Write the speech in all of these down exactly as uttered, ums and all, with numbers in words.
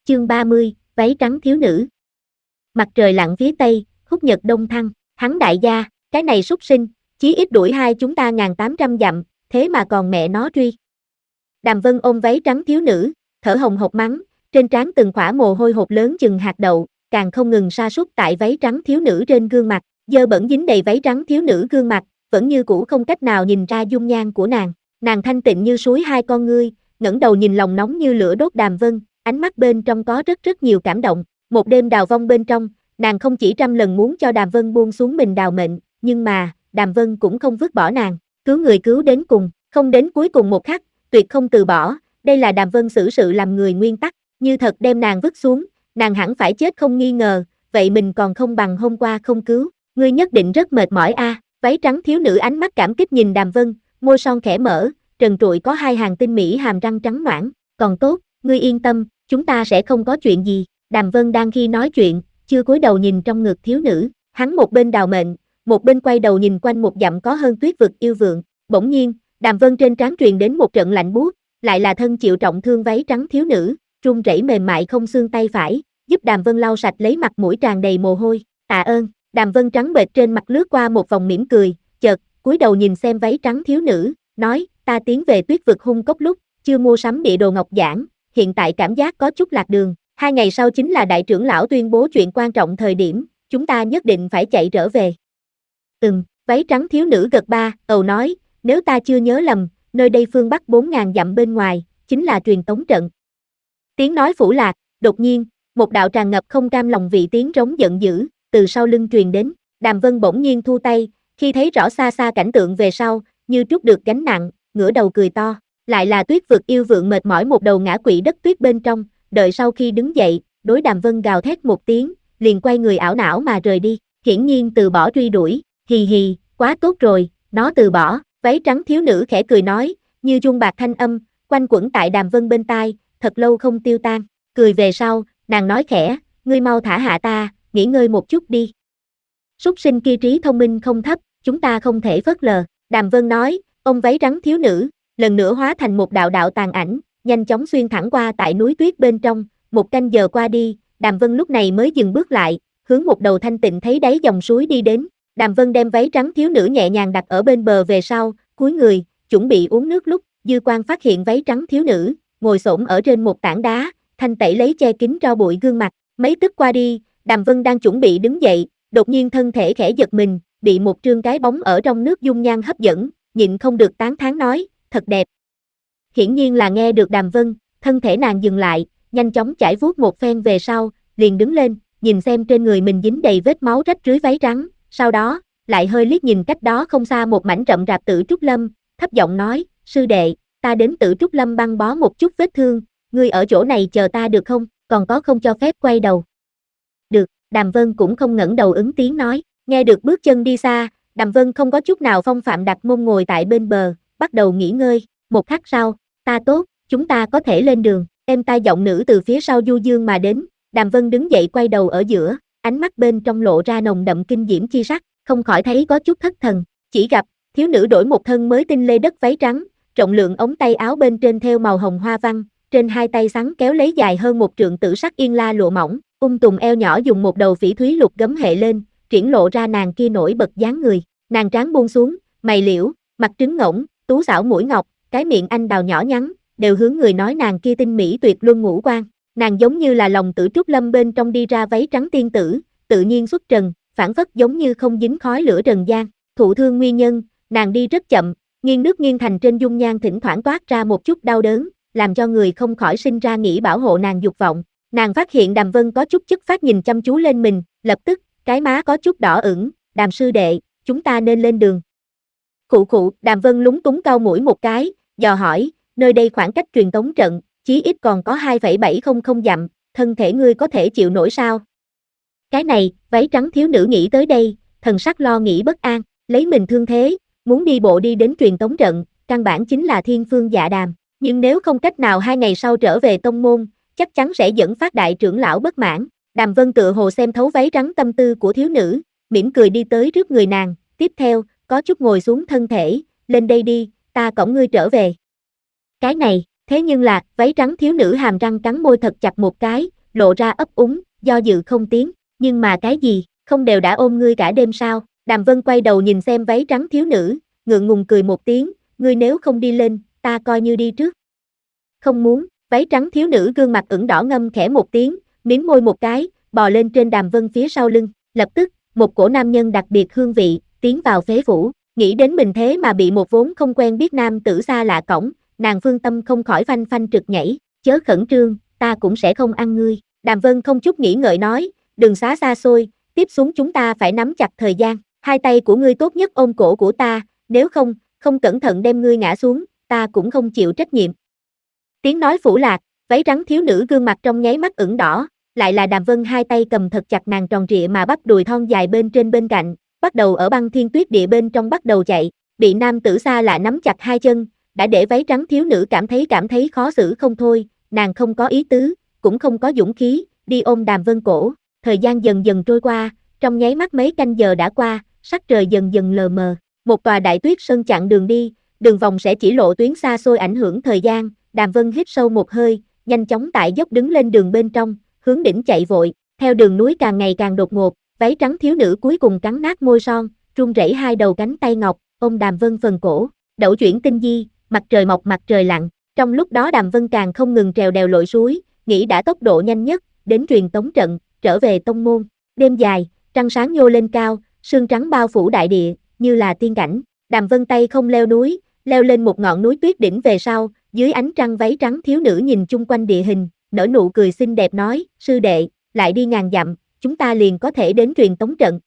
Chương ba mươi, váy trắng thiếu nữ. Mặt trời lặn phía tây, khúc nhật đông thăng, hắn đại gia, cái này súc sinh, chí ít đuổi hai chúng ta ngàn tám trăm dặm, thế mà còn mẹ nó truy. Đàm Vân ôm váy trắng thiếu nữ, thở hồng hộc mắng, trên trán từng khỏa mồ hôi hột lớn chừng hạt đậu, càng không ngừng sa sút tại váy trắng thiếu nữ trên gương mặt, dơ bẩn dính đầy váy trắng thiếu nữ gương mặt, vẫn như cũ không cách nào nhìn ra dung nhan của nàng. Nàng thanh tịnh như suối hai con ngươi, ngẩng đầu nhìn lòng nóng như lửa đốt Đàm Vân, ánh mắt bên trong có rất rất nhiều cảm động. Một đêm đào vong bên trong, nàng không chỉ trăm lần muốn cho Đàm Vân buông xuống mình đào mệnh, nhưng mà, Đàm Vân cũng không vứt bỏ nàng, cứu người cứu đến cùng, không đến cuối cùng một khắc, tuyệt không từ bỏ, đây là Đàm Vân xử sự làm người nguyên tắc, như thật đem nàng vứt xuống, nàng hẳn phải chết không nghi ngờ, vậy mình còn không bằng hôm qua không cứu, ngươi nhất định rất mệt mỏi a. À. Váy trắng thiếu nữ ánh mắt cảm kích nhìn Đàm Vân, môi son khẽ mở, trần trụi có hai hàng tinh mỹ hàm răng trắng nõn, còn tốt, ngươi yên tâm, chúng ta sẽ không có chuyện gì. Đàm Vân đang khi nói chuyện, chưa cúi đầu nhìn trong ngực thiếu nữ, hắn một bên đào mệnh, một bên quay đầu nhìn quanh một dặm có hơn tuyết vực yêu vượng, bỗng nhiên, Đàm Vân trên trán truyền đến một trận lạnh buốt, lại là thân chịu trọng thương váy trắng thiếu nữ, run rẩy mềm mại không xương tay phải, giúp Đàm Vân lau sạch lấy mặt mũi tràn đầy mồ hôi, tạ ơn. Đàm Vân trắng bệch trên mặt lướt qua một vòng mỉm cười, chợt, cúi đầu nhìn xem váy trắng thiếu nữ, nói, ta tiến về tuyết vực hung cốc lúc, chưa mua sắm địa đồ ngọc giản, hiện tại cảm giác có chút lạc đường, hai ngày sau chính là đại trưởng lão tuyên bố chuyện quan trọng thời điểm, chúng ta nhất định phải chạy trở về. Ừm, váy trắng thiếu nữ gật ba, ầu nói, nếu ta chưa nhớ lầm, nơi đây phương bắc bốn ngàn dặm bên ngoài, chính là truyền tống trận. Tiếng nói phủ lạc, đột nhiên, một đạo tràn ngập không cam lòng vị tiếng rống giận dữ, từ sau lưng truyền đến, Đàm Vân bỗng nhiên thu tay, khi thấy rõ xa xa cảnh tượng về sau, như trút được gánh nặng, ngửa đầu cười to, lại là tuyết vực yêu vượng mệt mỏi một đầu ngã quỵ đất tuyết bên trong, đợi sau khi đứng dậy, đối Đàm Vân gào thét một tiếng, liền quay người ảo não mà rời đi, hiển nhiên từ bỏ truy đuổi, hì hì, quá tốt rồi, nó từ bỏ, váy trắng thiếu nữ khẽ cười nói, như chuông bạc thanh âm, quanh quẩn tại Đàm Vân bên tai, thật lâu không tiêu tan, cười về sau, nàng nói khẽ, ngươi mau thả hạ ta, nghỉ ngơi một chút đi. Súc sinh kia trí thông minh không thấp, chúng ta không thể phớt lờ, Đàm Vân nói, ông váy trắng thiếu nữ, lần nữa hóa thành một đạo đạo tàn ảnh, nhanh chóng xuyên thẳng qua tại núi tuyết bên trong, một canh giờ qua đi, Đàm Vân lúc này mới dừng bước lại, hướng một đầu thanh tịnh thấy đáy dòng suối đi đến, Đàm Vân đem váy trắng thiếu nữ nhẹ nhàng đặt ở bên bờ về sau, cúi người, chuẩn bị uống nước lúc, dư quang phát hiện váy trắng thiếu nữ, ngồi xổm ở trên một tảng đá, thanh tẩy lấy che kín tro bụi gương mặt, mấy tức qua đi, Đàm Vân đang chuẩn bị đứng dậy, đột nhiên thân thể khẽ giật mình, bị một trương cái bóng ở trong nước dung nhan hấp dẫn, nhịn không được tán thán nói, thật đẹp. Hiển nhiên là nghe được Đàm Vân, thân thể nàng dừng lại, nhanh chóng chải vuốt một phen về sau, liền đứng lên, nhìn xem trên người mình dính đầy vết máu rách rưới váy trắng, sau đó, lại hơi liếc nhìn cách đó không xa một mảnh rậm rạp Tử Trúc Lâm, thấp giọng nói, sư đệ, ta đến Tử Trúc Lâm băng bó một chút vết thương, ngươi ở chỗ này chờ ta được không, còn có không cho phép quay đầu. Được, Đàm Vân cũng không ngẩng đầu ứng tiếng nói, nghe được bước chân đi xa, Đàm Vân không có chút nào phong phạm đặt mông ngồi tại bên bờ, bắt đầu nghỉ ngơi, một khắc sau, ta tốt, chúng ta có thể lên đường, êm tai giọng nữ từ phía sau du dương mà đến, Đàm Vân đứng dậy quay đầu ở giữa, ánh mắt bên trong lộ ra nồng đậm kinh diễm chi sắc, không khỏi thấy có chút thất thần, chỉ gặp, thiếu nữ đổi một thân mới tinh lê đất váy trắng, rộng lượng ống tay áo bên trên thêu màu hồng hoa văn, trên hai tay xắn kéo lấy dài hơn một trượng tử sắc yên la lụa mỏng, ung tùng eo nhỏ dùng một đầu phỉ thúy lục gấm hệ lên, triển lộ ra nàng kia nổi bật dáng người, nàng trán buông xuống, mày liễu, mặt trứng ngỗng, tú xảo mũi ngọc, cái miệng anh đào nhỏ nhắn, đều hướng người nói nàng kia tinh mỹ tuyệt luân ngũ quan, nàng giống như là lòng Tử Trúc Lâm bên trong đi ra váy trắng tiên tử, tự nhiên xuất trần, phản phất giống như không dính khói lửa trần gian, thụ thương nguyên nhân, nàng đi rất chậm, nghiêng nước nghiêng thành trên dung nhan thỉnh thoảng toát ra một chút đau đớn, làm cho người không khỏi sinh ra nghĩ bảo hộ nàng dục vọng. Nàng phát hiện Đàm Vân có chút chất phát nhìn chăm chú lên mình, lập tức, cái má có chút đỏ ửng, Đàm sư đệ, chúng ta nên lên đường. Khụ khụ, Đàm Vân lúng túng cau mũi một cái, dò hỏi, nơi đây khoảng cách truyền tống trận, chí ít còn có hai phẩy bảy không không dặm, thân thể ngươi có thể chịu nổi sao? Cái này, váy trắng thiếu nữ nghĩ tới đây, thần sắc lo nghĩ bất an, lấy mình thương thế, muốn đi bộ đi đến truyền tống trận, căn bản chính là thiên phương dạ đàm, nhưng nếu không cách nào hai ngày sau trở về tông môn, chắc chắn sẽ dẫn phát đại trưởng lão bất mãn. Đàm Vân tựa hồ xem thấu váy trắng tâm tư của thiếu nữ, mỉm cười đi tới trước người nàng, tiếp theo, có chút ngồi xuống thân thể, lên đây đi, ta cõng ngươi trở về. Cái này, thế nhưng là, váy trắng thiếu nữ hàm răng cắn môi thật chặt một cái, lộ ra ấp úng, do dự không tiếng, nhưng mà cái gì, không đều đã ôm ngươi cả đêm sao? Đàm Vân quay đầu nhìn xem váy trắng thiếu nữ, ngượng ngùng cười một tiếng, ngươi nếu không đi lên, ta coi như đi trước. Không muốn, váy trắng thiếu nữ gương mặt ửng đỏ ngâm khẽ một tiếng, miếm môi một cái, bò lên trên Đàm Vân phía sau lưng, lập tức, một cổ nam nhân đặc biệt hương vị, tiến vào phế phủ, nghĩ đến mình thế mà bị một vốn không quen biết nam tử xa lạ cõng, nàng Phương tâm không khỏi phanh phanh trực nhảy, chớ khẩn trương, ta cũng sẽ không ăn ngươi. Đàm Vân không chút nghĩ ngợi nói, đừng xá xa xôi, tiếp xuống chúng ta phải nắm chặt thời gian, hai tay của ngươi tốt nhất ôm cổ của ta, nếu không, không cẩn thận đem ngươi ngã xuống, ta cũng không chịu trách nhiệm. Tiếng nói phủ lạc, váy trắng thiếu nữ gương mặt trong nháy mắt ửng đỏ, lại là Đàm Vân hai tay cầm thật chặt nàng tròn trịa mà bắp đùi thon dài bên trên bên cạnh, bắt đầu ở băng thiên tuyết địa bên trong bắt đầu chạy, bị nam tử xa lạ nắm chặt hai chân, đã để váy trắng thiếu nữ cảm thấy cảm thấy khó xử không thôi, nàng không có ý tứ, cũng không có dũng khí, đi ôm Đàm Vân cổ, thời gian dần dần trôi qua, trong nháy mắt mấy canh giờ đã qua, sắc trời dần dần lờ mờ, một tòa đại tuyết sơn chặn đường đi, đường vòng sẽ chỉ lộ tuyến xa xôi ảnh hưởng thời gian, Đàm Vân hít sâu một hơi, nhanh chóng tại dốc đứng lên đường bên trong, hướng đỉnh chạy vội, theo đường núi càng ngày càng đột ngột, váy trắng thiếu nữ cuối cùng cắn nát môi son, run rẩy hai đầu cánh tay ngọc, ôm Đàm Vân phần cổ, đẩu chuyển tinh di, mặt trời mọc mặt trời lặn, trong lúc đó Đàm Vân càng không ngừng trèo đèo lội suối, nghĩ đã tốc độ nhanh nhất, đến truyền tống trận, trở về tông môn, đêm dài, trăng sáng nhô lên cao, sương trắng bao phủ đại địa, như là tiên cảnh, Đàm Vân tay không leo núi, leo lên một ngọn núi tuyết đỉnh về sau, dưới ánh trăng váy trắng thiếu nữ nhìn chung quanh địa hình, nở nụ cười xinh đẹp nói, sư đệ, lại đi ngàn dặm, chúng ta liền có thể đến truyền tống trận.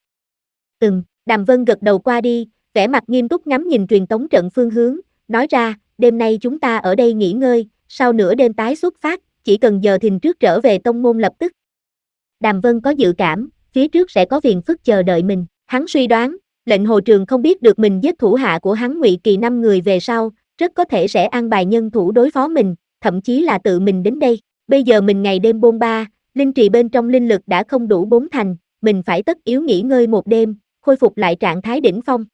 Ừm, Đàm Vân gật đầu qua đi, vẻ mặt nghiêm túc ngắm nhìn truyền tống trận phương hướng, nói ra, đêm nay chúng ta ở đây nghỉ ngơi, sau nửa đêm tái xuất phát, chỉ cần giờ thìn trước trở về tông môn lập tức. Đàm Vân có dự cảm, phía trước sẽ có phiền phức chờ đợi mình, hắn suy đoán, lệnh hồ trường không biết được mình giết thủ hạ của hắn Ngụy Kỳ năm người về sau, rất có thể sẽ an bài nhân thủ đối phó mình, thậm chí là tự mình đến đây. Bây giờ mình ngày đêm bôn ba, linh trì bên trong linh lực đã không đủ bốn thành, mình phải tất yếu nghỉ ngơi một đêm, khôi phục lại trạng thái đỉnh phong.